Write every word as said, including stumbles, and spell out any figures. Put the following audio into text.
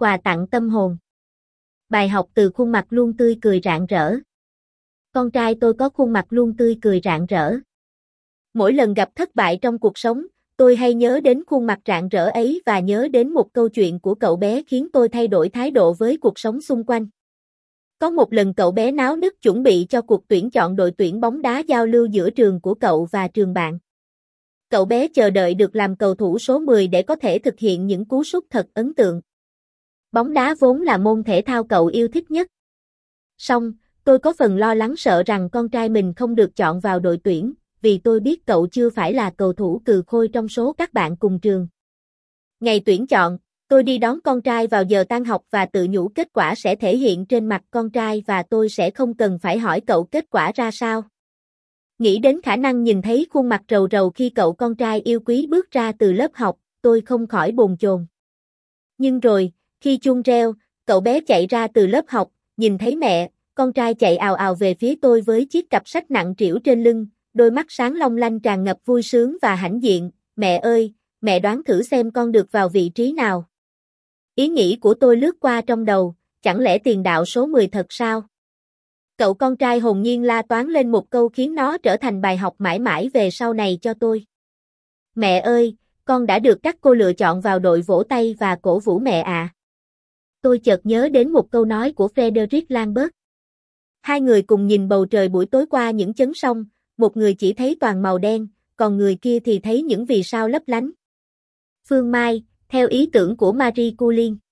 quà tặng tâm hồn. Bài học từ khuôn mặt luôn tươi cười rạng rỡ. Con trai tôi có khuôn mặt luôn tươi cười rạng rỡ. Mỗi lần gặp thất bại trong cuộc sống, tôi hay nhớ đến khuôn mặt rạng rỡ ấy và nhớ đến một câu chuyện của cậu bé khiến tôi thay đổi thái độ với cuộc sống xung quanh. Có một lần cậu bé náo nức chuẩn bị cho cuộc tuyển chọn đội tuyển bóng đá giao lưu giữa trường của cậu và trường bạn. Cậu bé chờ đợi được làm cầu thủ số mười để có thể thực hiện những cú sút thật ấn tượng. Bóng đá vốn là môn thể thao cậu yêu thích nhất. Song, tôi có phần lo lắng sợ rằng con trai mình không được chọn vào đội tuyển, vì tôi biết cậu chưa phải là cầu thủ cừ khôi trong số các bạn cùng trường. Ngày tuyển chọn, tôi đi đón con trai vào giờ tan học và tự nhủ kết quả sẽ thể hiện trên mặt con trai và tôi sẽ không cần phải hỏi cậu kết quả ra sao. Nghĩ đến khả năng nhìn thấy khuôn mặt rầu rầu khi cậu con trai yêu quý bước ra từ lớp học, tôi không khỏi bồn chồn. Nhưng rồi, khi chuông reo, cậu bé chạy ra từ lớp học, nhìn thấy mẹ, con trai chạy ào ào về phía tôi với chiếc cặp sách nặng trĩu trên lưng, đôi mắt sáng long lanh tràn ngập vui sướng và hãnh diện. Mẹ ơi, mẹ đoán thử xem con được vào vị trí nào. Ý nghĩ của tôi lướt qua trong đầu, chẳng lẽ tiền đạo số mười thật sao? Cậu con trai hồn nhiên la toáng lên một câu khiến nó trở thành bài học mãi mãi về sau này cho tôi. Mẹ ơi, con đã được các cô lựa chọn vào đội vỗ tay và cổ vũ mẹ ạ. À. Tôi chợt nhớ đến một câu nói của Frederick Lambert. Hai người cùng nhìn bầu trời buổi tối qua những chấn sông, một người chỉ thấy toàn màu đen, còn người kia thì thấy những vì sao lấp lánh. Phương Mai, theo ý tưởng của Marie Curie.